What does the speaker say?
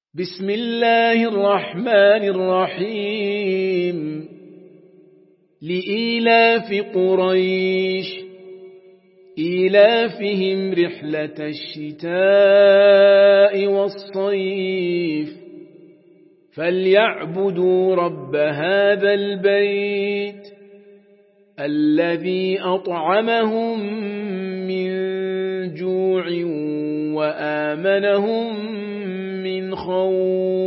بسم الله الرحمن الرحيم لإيلاف قريش إيلافهم رحلة الشتاء والصيف فليعبدوا رب هذا البيت الذي أطعمهم من جوع وآمنهم من خوف